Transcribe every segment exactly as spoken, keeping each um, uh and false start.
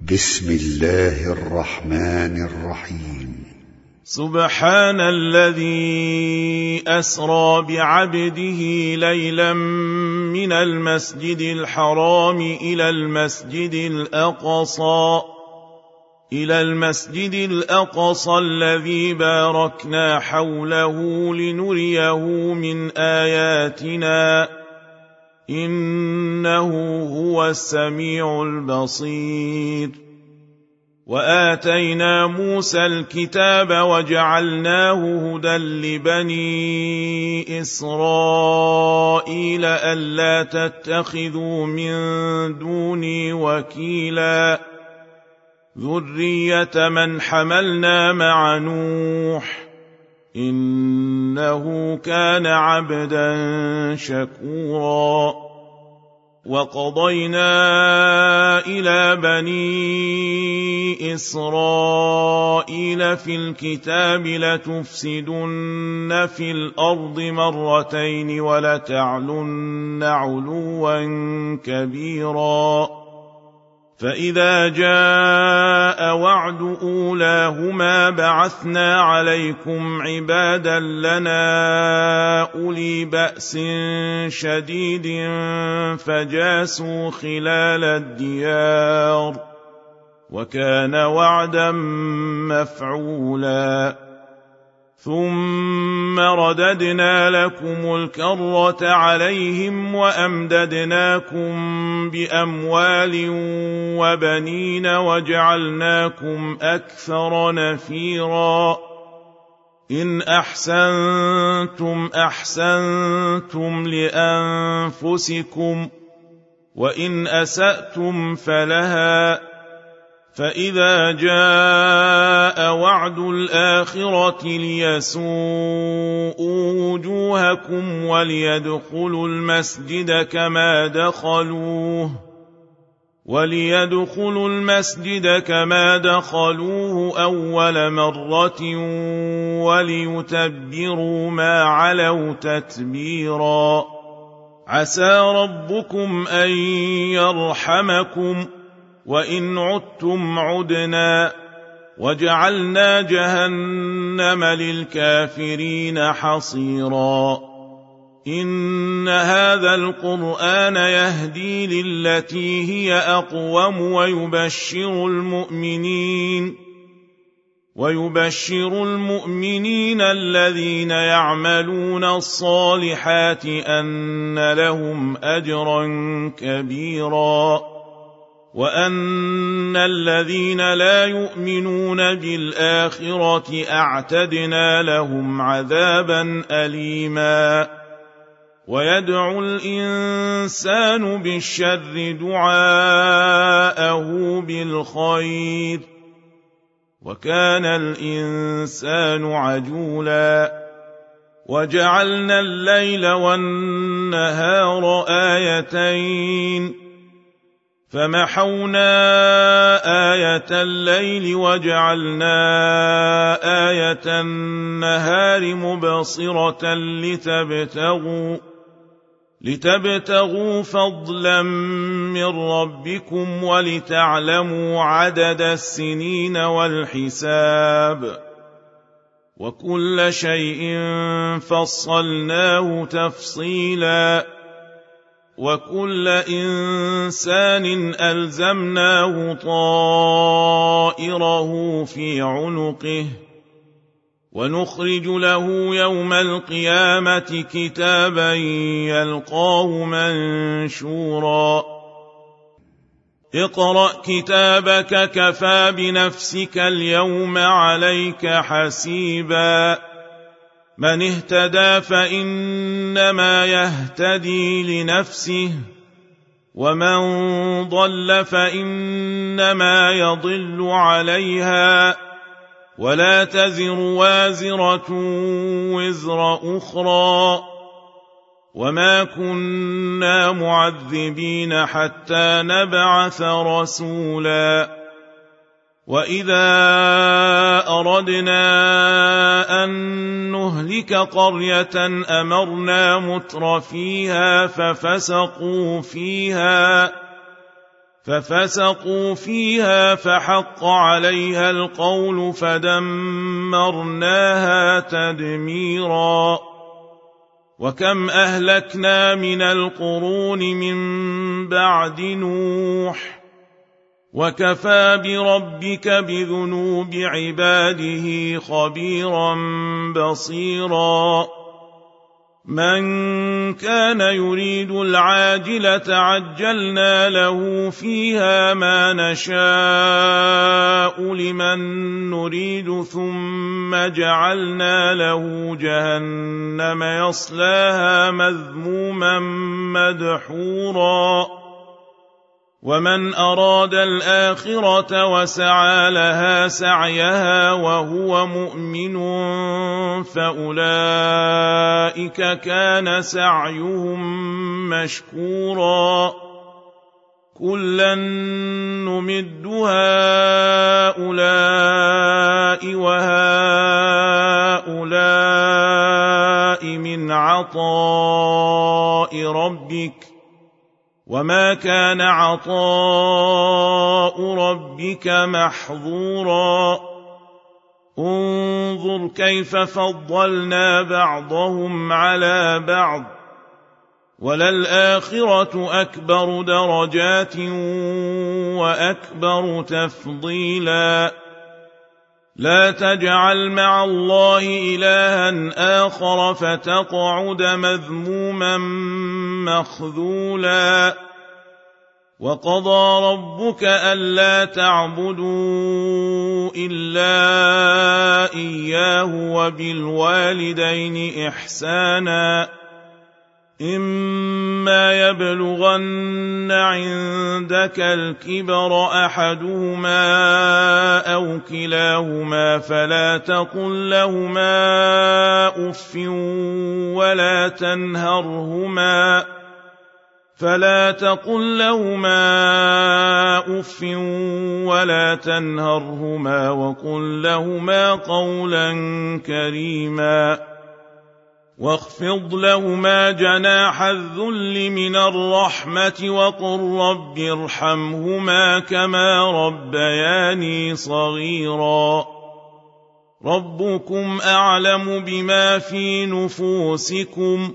بسم الله الرحمن الرحيم. سبحان الذي أسرى بعبده ليلا من المسجد الحرام إلى المسجد الأقصى إلى المسجد الأقصى الذي باركنا حوله لنريه من آياتنا إنه هو السميع البصير. وآتينا موسى الكتاب وجعلناه هدى لبني إسرائيل ألا تتخذوا من دوني وكيلا ذرية من حملنا مع نوح إنه كان عبدا شكورا. وقضينا إلى بني إسرائيل في الكتاب لتفسدن في الأرض مرتين ولتعلن علوا كبيرا. فإذا جاء وعد أولاهما بعثنا عليكم عبادا لنا أولي بأس شديد فجاسوا خلال الديار وكان وعدا مفعولا. ثم رددنا لكم الكرة عليهم وأمددناكم بأموال وبنين وجعلناكم أكثر نفيرا. إن أحسنتم أحسنتم لأنفسكم وإن أسأتم فلها. فإذا جاء وعد الآخرة ليسوءوا وجوهكم وليدخلوا المسجد كما دخلوه وليدخلوا المسجد كما دخلوه أول مرة وليتبروا ما علوا تتبيرا. عسى ربكم أن يرحمكم وإن عدتم عدنا وجعلنا جهنم للكافرين حصيرا. إن هذا القرآن يهدي للتي هي أقوم ويبشر المؤمنين ويبشر المؤمنين الذين يعملون الصالحات أن لهم أجرا كبيرا وأن الذين لا يؤمنون بالآخرة أعتدنا لهم عذابا أليما. ويدعو الإنسان بالشر دعاءه بالخير وكان الإنسان عجولا. وجعلنا الليل والنهار آيتين فمحونا آية الليل وجعلنا آية النهار مبصرة لتبتغوا لتبتغوا فضلا من ربكم ولتعلموا عدد السنين والحساب وكل شيء فصلناه تفصيلا. وكل إنسان ألزمناه طائره في عنقه ونخرج له يوم القيامة كتابا يلقاه منشورا. اقرأ كتابك كفى بنفسك اليوم عليك حسيبا. من اهتدى فإنما يهتدي لنفسه ومن ضل فإنما يضل عليها ولا تزر وازرة وزر أخرى وما كنا معذبين حتى نبعث رسولا. وإذا أردنا أن نهلك قرية أمرنا متر فيها ففسقوا فيها ففسقوا فيها فحق عليها القول فدمرناها تدميرا. وكم أهلكنا من القرون من بعد نوح وكفى بربك بذنوب عباده خبيرا بصيرا. من كان يريد العاجلة عجلنا له فيها ما نشاء لمن نريد ثم جعلنا له جهنم يصلاها مذموما مدحورا. ومن أراد الآخرة وسعى لها سعيها وهو مؤمن فأولئك كان سعيهم مشكورا. كلا نمد هؤلاء وهؤلاء من عطاء ربك وما كان عطاء ربك محظورا. انظر كيف فضلنا بعضهم على بعض وللآخرة أكبر درجات وأكبر تفضيلا. لا تجعل مع الله إلها آخر فتقعد مذموما مخذولا. وقضى ربك ألا تعبدوا إلا إياه وبالوالدين إحسانا. إما يبلغن عندك الكبر أحدهما أو كلاهما فلا تقل لهما أف ولا تنهرهما فلا تقل لهما أف ولا تنهرهما وقل لهما قولا كريما. واخفض لهما جناح الذل من الرحمة وقل رب ارحمهما كما ربياني صغيرا. ربكم أعلم بما في نفوسكم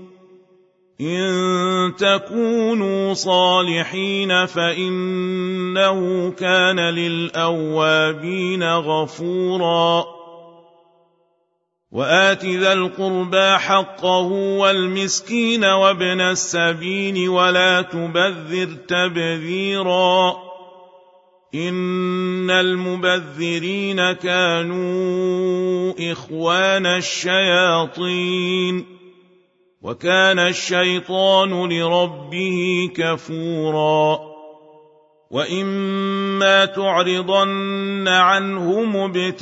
إن تكونوا صالحين فإنه كان للأوابين غفورا. وآت ذا القربى حقه والمسكين وابن السبيل ولا تبذر تبذيرا. إن المبذرين كانوا إخوان الشياطين وكان الشيطان لربه كفورا. وإما تعرضن عنهم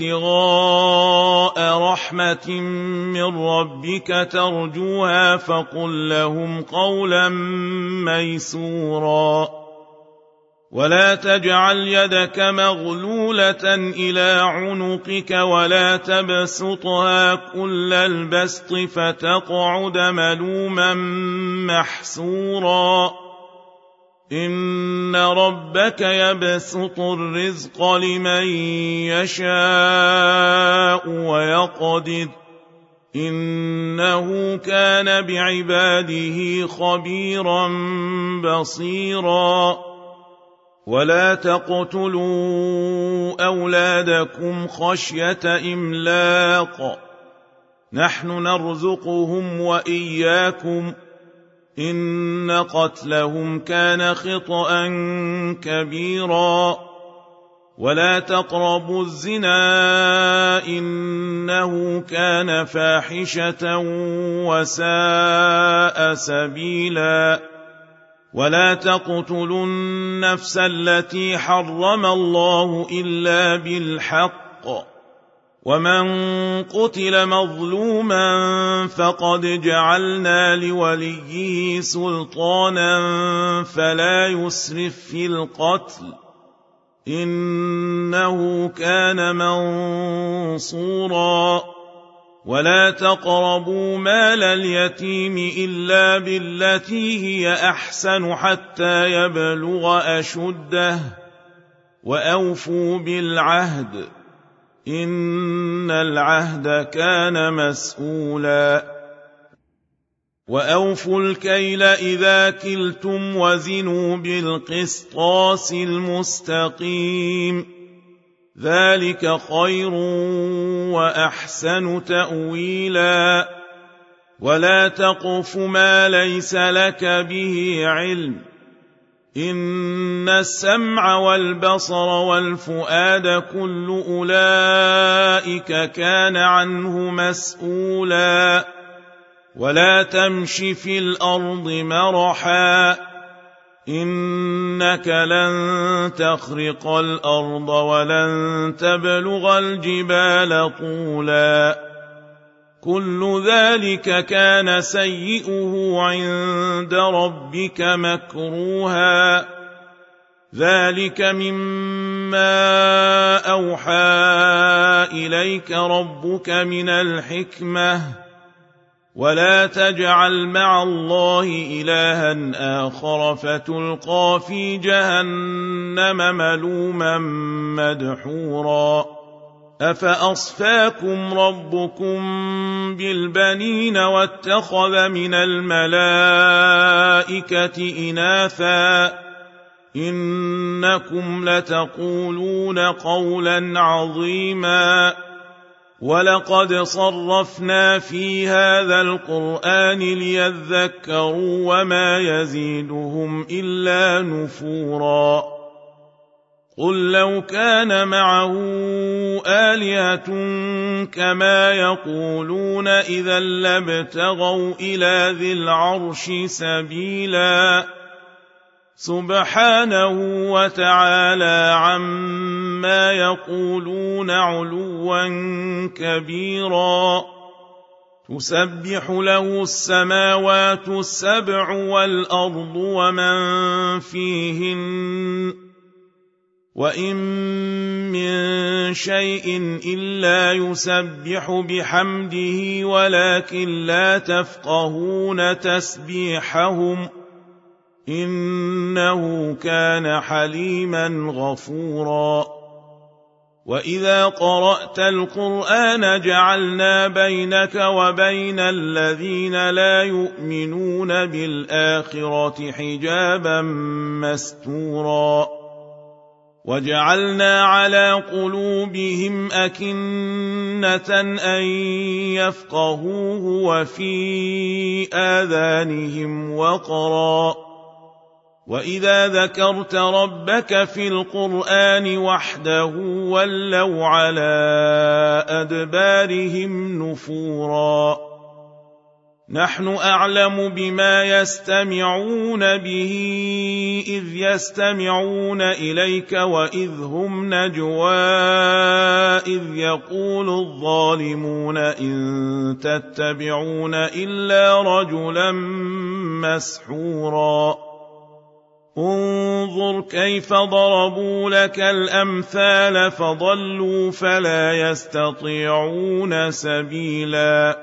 ابتغاء رحمة من ربك ترجوها فقل لهم قولا ميسورا. ولا تجعل يدك مغلولة إلى عنقك ولا تبسطها كل البسط فتقعد ملوما محسورا. إن ربك يبسط الرزق لمن يشاء ويقدر إنه كان بعباده خبيرا بصيرا. ولا تقتلوا أولادكم خشية إملاق نحن نرزقهم وإياكم إن قتلهم كان خطأ كبيرا. ولا تقربوا الزنا إنه كان فاحشة وساء سبيلا. ولا تقتلوا النفس التي حرم الله إلا بالحق ومن قتل مظلوما فقد جعلنا لوليه سلطانا فلا يسرف في القتل إنه كان منصورا. ولا تقربوا مال اليتيم إلا بالتي هي أحسن حتى يبلغ أشده وأوفوا بالعهد إن العهد كان مسؤولا وأوفوا الكيل إذا كلتم وزنوا بالقسطاس المستقيم ذلك خير وأحسن تأويلا ولا تقف ما ليس لك به علم إن السمع والبصر والفؤاد كل أولئك كان عنه مسؤولا ولا تمش في الأرض مرحا إنك لن تخرق الأرض ولن تبلغ الجبال طولا كل ذلك كان سيئه عند ربك مكروها ذلك مما أوحى إليك ربك من الحكمة ولا تجعل مع الله إلها آخر فتلقى في جهنم ملوما مدحورا أفأصفاكم ربكم بالبنين واتخذ من الملائكة إناثا إنكم لتقولون قولا عظيما ولقد صرفنا في هذا القرآن ليذكروا وما يزيدهم إلا نفورا قل لو كان معه آلهة كما يقولون إذا لابتغوا إلى ذي العرش سبيلا سبحانه وتعالى عما يقولون علوا كبيرا تسبح له السماوات السبع والأرض ومن فيهن وإن من شيء إلا يسبح بحمده ولكن لا تفقهون تسبيحهم إنه كان حليما غفورا وإذا قرأت القرآن جعلنا بينك وبين الذين لا يؤمنون بالآخرة حجابا مستورا وجعلنا على قلوبهم أكنة أن يفقهوه وفي آذانهم وقرا وإذا ذكرت ربك في القرآن وحده ولوا على أدبارهم نفورا نحن أعلم بما يستمعون به إذ يستمعون إليك وإذ هم نجوى إذ يقول الظالمون إن تتبعون إلا رجلا مسحورا انظر كيف ضربوا لك الأمثال فضلوا فلا يستطيعون سبيلا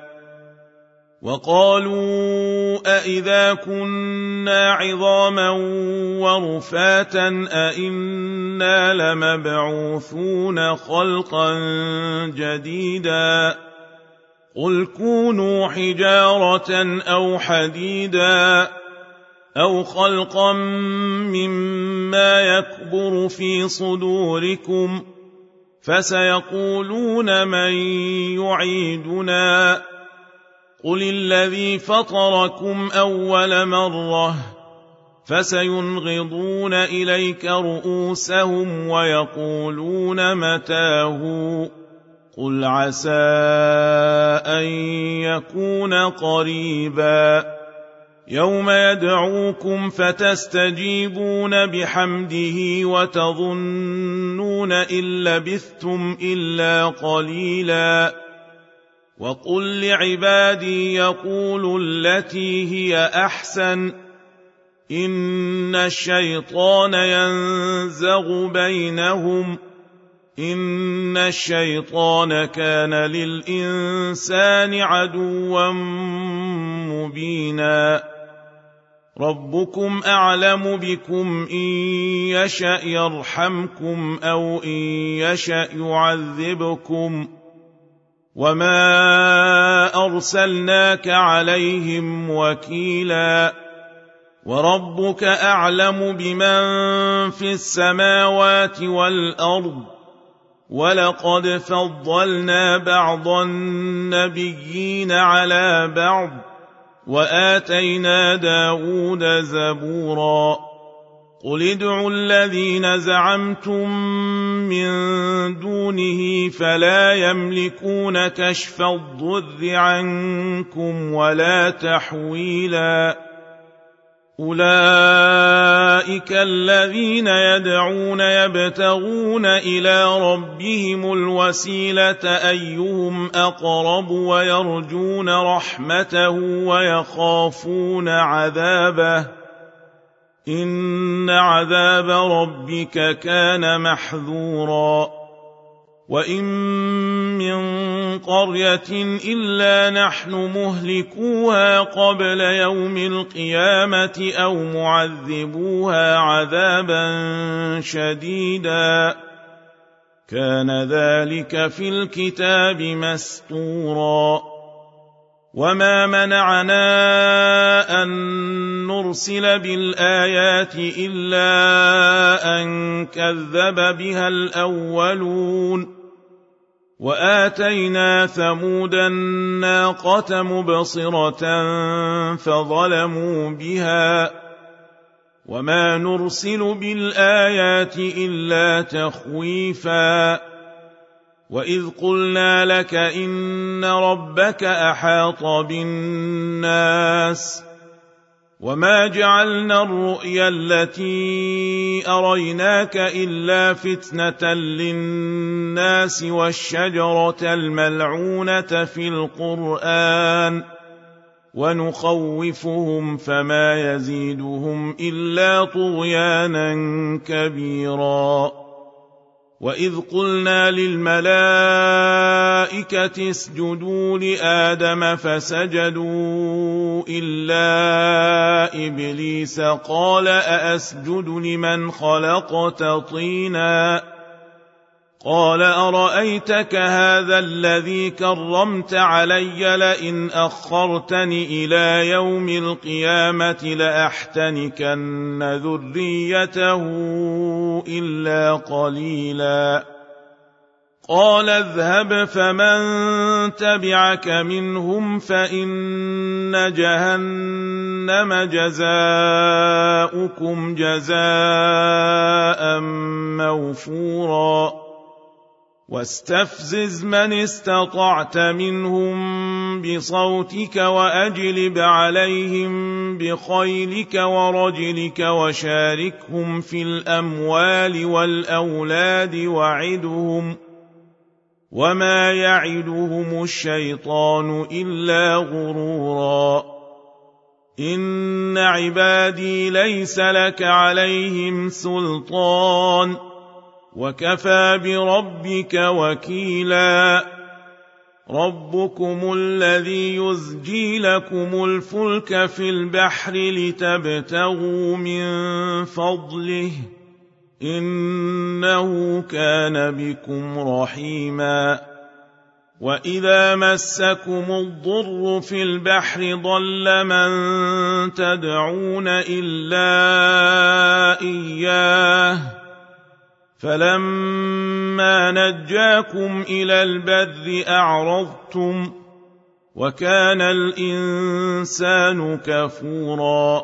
وقالوا أإذا كنا عظاما ورفاتا أإنا لمبعوثون خلقا جديدا قل كونوا حجارة أو حديدا أو خلقا مما يكبر في صدوركم فسيقولون من يعيدنا قل الذي فطركم أول مرة فسينغضون إليك رؤوسهم ويقولون متاه قل عسى أن يكون قريبا يوم يدعوكم فتستجيبون بحمده وتظنون إن لبثتم إلا قليلا وقل لعبادي يقولوا التي هي أحسن إن الشيطان ينزغ بينهم إن الشيطان كان للإنسان عدوا مبينا ربكم أعلم بكم إن يشأ يرحمكم أو إن يشأ يعذبكم وما أرسلناك عليهم وكيلا وربك أعلم بمن في السماوات والأرض ولقد فضلنا بعض النبيين على بعض وآتينا داود زبورا قل ادعوا الذين زعمتم من دونه فلا يملكون كشف الضر عنكم ولا تحويلا أولئك الذين يدعون يبتغون إلى ربهم الوسيلة أيهم أقرب ويرجون رحمته ويخافون عذابه إن عذاب ربك كان محذورا وإن من قرية إلا نحن مهلكوها قبل يوم القيامة أو معذبوها عذابا شديدا كان ذلك في الكتاب مسطورا وما منعنا أن نرسل بالآيات إلا أن كذب بها الأولون وآتينا ثمود الناقة مبصرة فظلموا بها وما نرسل بالآيات إلا تخويفا وإذ قلنا لك إن ربك أحاط بالناس وما جعلنا الرؤيا التي أريناك إلا فتنة للناس والشجرة الملعونة في القرآن ونخوفهم فما يزيدهم إلا طغيانا كبيرا وإذ قلنا للملائكة اسجدوا لآدم فسجدوا إلا إبليس قال أأسجد لمن خلقت طينا قال أرأيتك هذا الذي كرمت علي لئن أخرتني إلى يوم القيامة لأحتنكن ذريته إلا قليلا قال اذهب فمن تبعك منهم فإن جهنم جزاؤكم جزاء موفورا واستفزز من استطعت منهم بصوتك وأجلب عليهم بخيلك ورجلك وشاركهم في الأموال والأولاد وعدهم وما يعدهم الشيطان إلا غرورا إن عبادي ليس لك عليهم سلطان وكفى بربك وكيلا ربكم الذي يزجي لكم الفلك في البحر لتبتغوا من فضله إنه كان بكم رحيما وإذا مسكم الضر في البحر ضل من تدعون إلا إياه فلما نجاكم إلى البر أعرضتم وكان الإنسان كفورا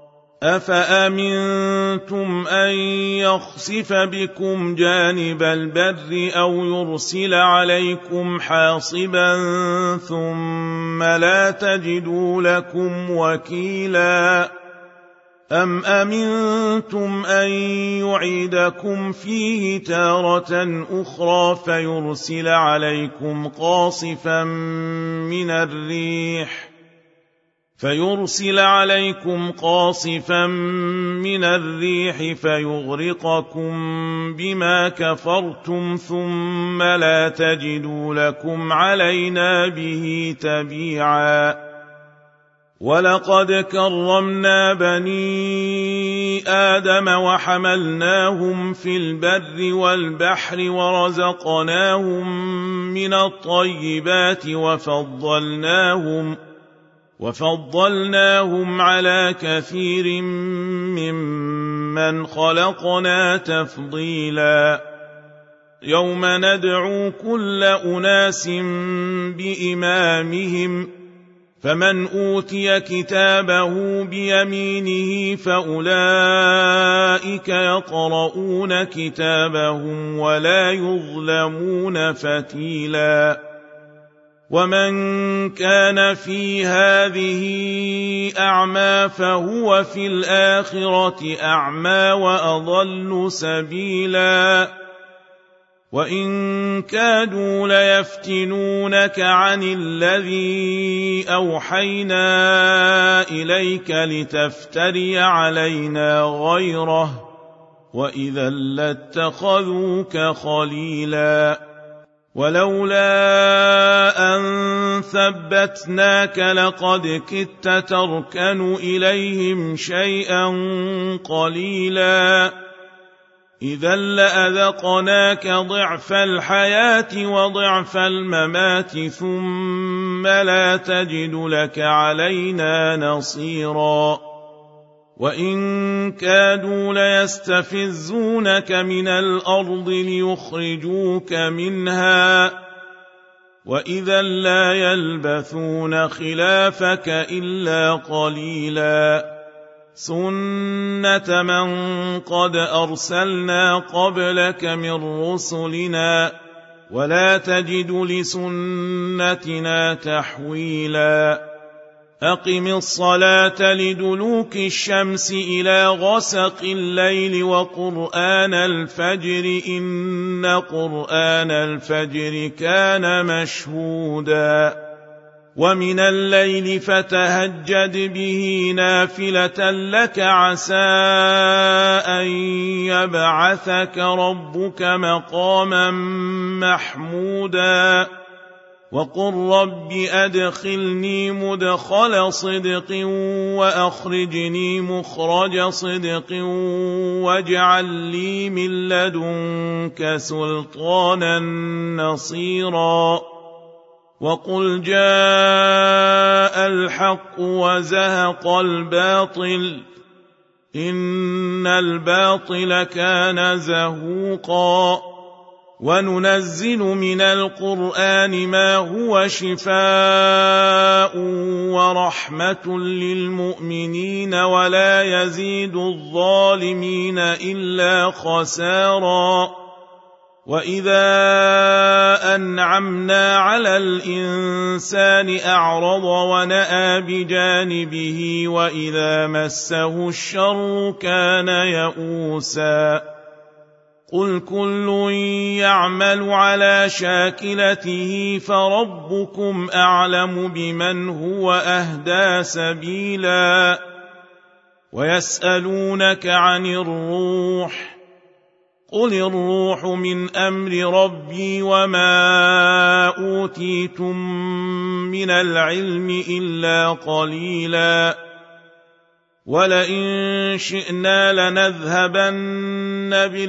أفأمنتم أن يخسف بكم جانب البر أو يرسل عليكم حاصبا ثم لا تجدوا لكم وكيلا أم أمنتم أن يعيدكم فيه تارة أخرى فيرسل عليكم قاصفا من الريح فيرسل عليكم قاصفا من الريح فيغرقكم بما كفرتم ثم لا تجدوا لكم علينا به تبيعا. ولقد كرمنا بني آدم وحملناهم في البر والبحر ورزقناهم من الطيبات وفضلناهم وفضلناهم على كثير ممن خلقنا تفضيلا. يوم ندعو كل أناس بإمامهم فمن أوتي كتابه بيمينه فأولئك يقرؤون كتابهم ولا يظلمون فتيلا. ومن كان في هذه أعمى فهو في الآخرة أعمى وأضل سبيلا. وإن كادوا ليفتنونك عن الذي أوحينا إليك لتفتري علينا غيره وإذا لاتخذوك خليلا. ولولا أن ثبتناك لقد كدت تركن إليهم شيئا قليلا. إذا لأذقناك ضعف الحياة وضعف الممات ثم لا تجد لك علينا نصيرا. وإن كادوا ليستفزونك من الأرض ليخرجوك منها وإذا لا يلبثون خلافك إلا قليلا. سنة من قد أرسلنا قبلك من رسلنا ولا تجد لسنتنا تحويلا. أقم الصلاة لدلوك الشمس إلى غسق الليل وقرآن الفجر إن قرآن الفجر كان مشهودا. ومن الليل فتهجد به نافلة لك عسى أن يبعثك ربك مقاما محمودا. وقل رب أدخلني مدخل صدق وأخرجني مخرج صدق واجعل لي من لدنك سلطانا نصيرا. وقل جاء الحق وزهق الباطل إن الباطل كان زهوقا. وننزل من القرآن ما هو شفاء ورحمة للمؤمنين ولا يزيد الظالمين إلا خسارا. وإذا أنعمنا على الإنسان أعرض ونأى بجانبه وإذا مسه الشر كان يئوسا. قل كل يعمل على شاكلته فربكم أعلم بمن هو أهدى سبيلا. ويسألونك عن الروح قل الروح من أمر ربي وما أوتيتم من العلم إلا قليلا. ولئن شئنا لنذهبن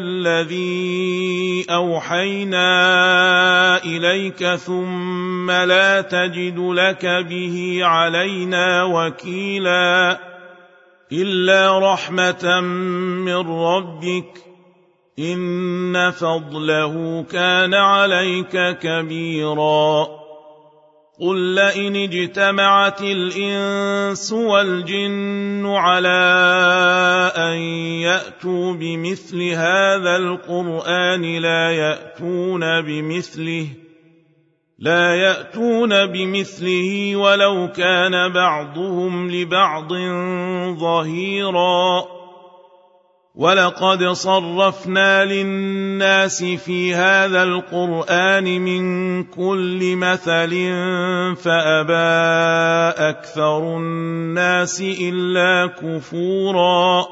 بالذي أوحينا إليك ثم لا تجد لك به علينا وكيلا. إلا رحمة من ربك إن فضله كان عليك كبيرا. قل لئن اجتمعت الإنس والجن على أن يأتوا بمثل هذا القرآن لا يأتون بمثله لا يأتون بمثله ولو كان بعضهم لبعض ظهيرا. ولقد صرفنا للناس في هذا القرآن من كل مثل فأبى أكثر الناس إلا كفورا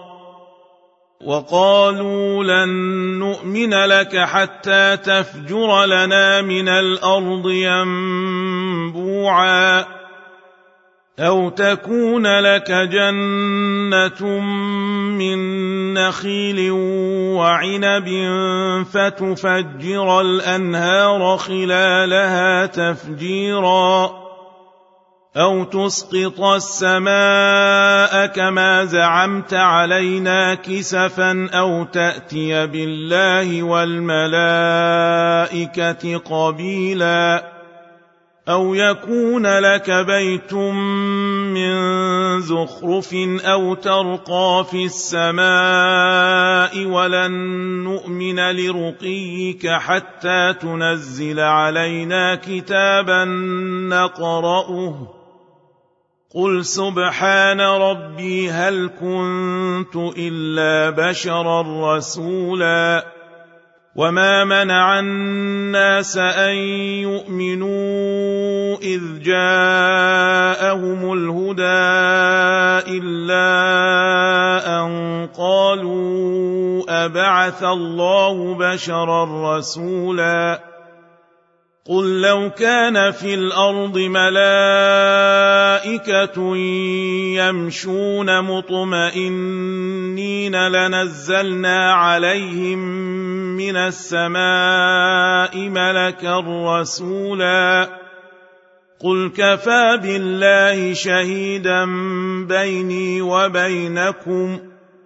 وقالوا لن نؤمن لك حتى تفجر لنا من الأرض ينبوعا أو تكون لك جنة من نخيل وعنب فتفجر الأنهار خلالها تفجيرا أو تسقط السماء كما زعمت علينا كسفا أو تأتي بالله والملائكة قبيلا أو يكون لك بيت من زخرف أو ترقى في السماء ولن نؤمن لرقيك حتى تنزل علينا كتابا نقرأه قل سبحان ربي هل كنت إلا بشرا رسولا وما منع الناس أن يؤمنوا إذ جاءهم الهدى إلا أن قالوا أبعث الله بشرا رسولا قل لو كان في الأرض ملائكة يمشون مطمئنين لنزلنا عليهم من السماء ملكا رسولا قل كفى بالله شهيدا بيني وبينكم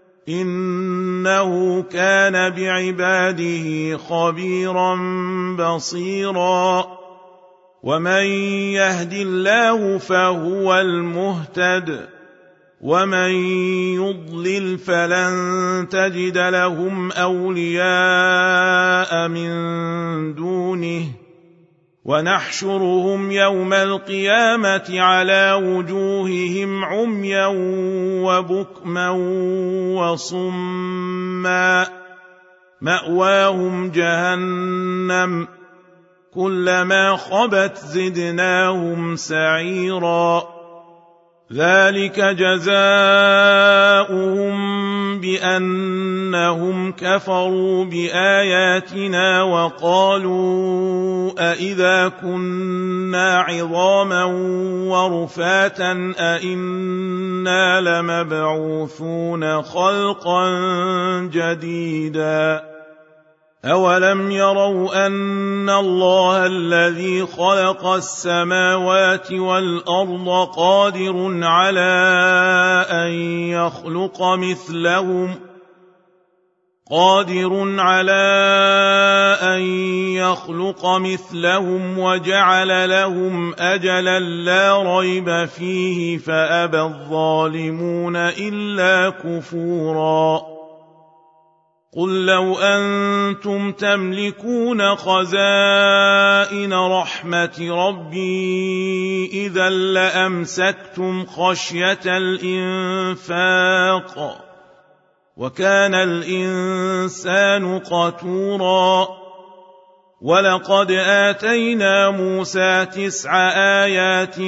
إنه كان بعباده خبيرا بصيرا ومن يهد الله فهو المهتد ومن يضلل فلن تجد لهم أولياء من دونه ونحشرهم يوم القيامة على وجوههم عميا وبكما وصما مأواهم جهنم كلما خبت زدناهم سعيرا ذلك جزاؤهم بأنهم كفروا بآياتنا وقالوا أإذا كنا عظاما ورفاتا أإنا لمبعوثون خلقا جديدا أولم يروا أن الله الذي خلق السماوات والأرض قادر على أن يخلق مثلهم قادر على أن يخلق مثلهم وجعل لهم أجلا لا ريب فيه فأبى الظالمون إلا كفورا قل لو أنتم تملكون خزائن رحمة ربي إذا لأمسكتم خشية الإنفاق وكان الإنسان قتورا ولقد آتينا موسى تسع آيات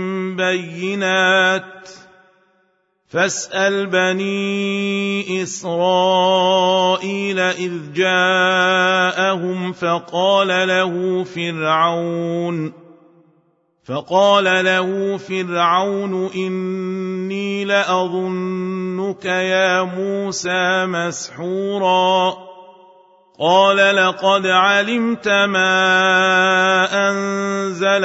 بينات فاسأل بني إسرائيل إذ جاءهم فقال له فرعون فقال له فرعون إني لأظنك يا موسى مسحورا قال لقد علمت ما أنزل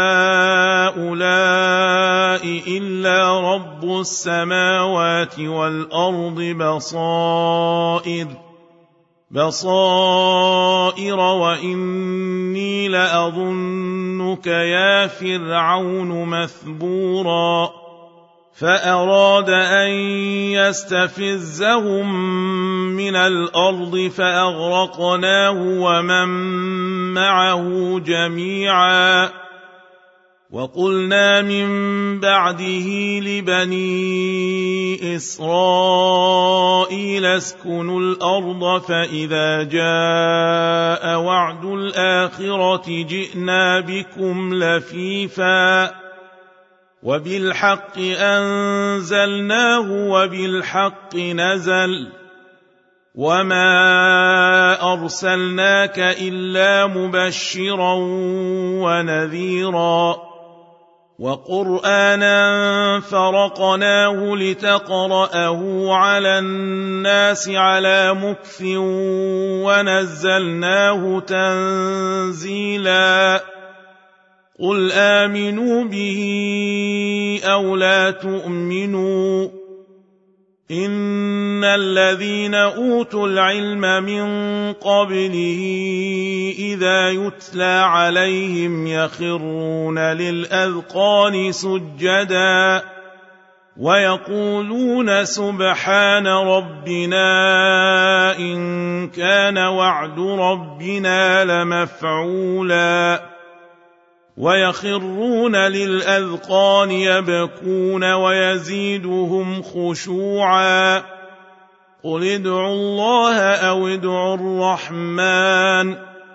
هؤلاء إلا رب السماوات والأرض بصائر بصائر وإني لأظنك يا فرعون مثبورا فأراد أن يستفزهم من الأرض فأغرقناه ومن معه جميعا وقلنا من بعده لبني إسرائيل اسكنوا الأرض فإذا جاء وعد الآخرة جئنا بكم لفيفا وبالحق أنزلناه وبالحق نزل وما أرسلناك إلا مبشرا ونذيرا وقرآنا فرقناه لتقرأه على الناس على مكث ونزلناه تنزيلا قل آمنوا به أو لا تؤمنوا إن الذين أوتوا العلم من قبله إذا يتلى عليهم يخرون للأذقان سجدا ويقولون سبحان ربنا إن كان وعد ربنا لمفعولا ويخرون للأذقان يبكون ويزيدهم خشوعا قل ادعوا الله أو ادعوا الرحمن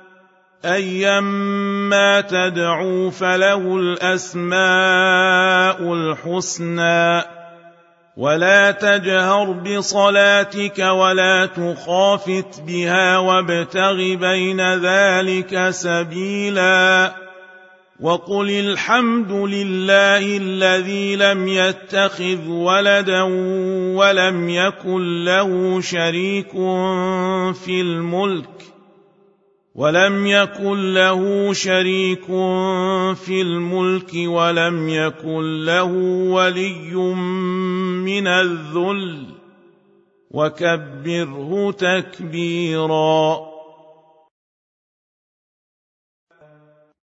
أيما تدعوا فله الأسماء الحسنى ولا تجهر بصلاتك ولا تخافت بها وابتغ بين ذلك سبيلا وقل الحمد لله الذي لم يتخذ ولدا ولم يكن له شريك في الملك ولم يكن له شريك في الملك ولم يكن له ولي من الذل وكبره تكبيرا.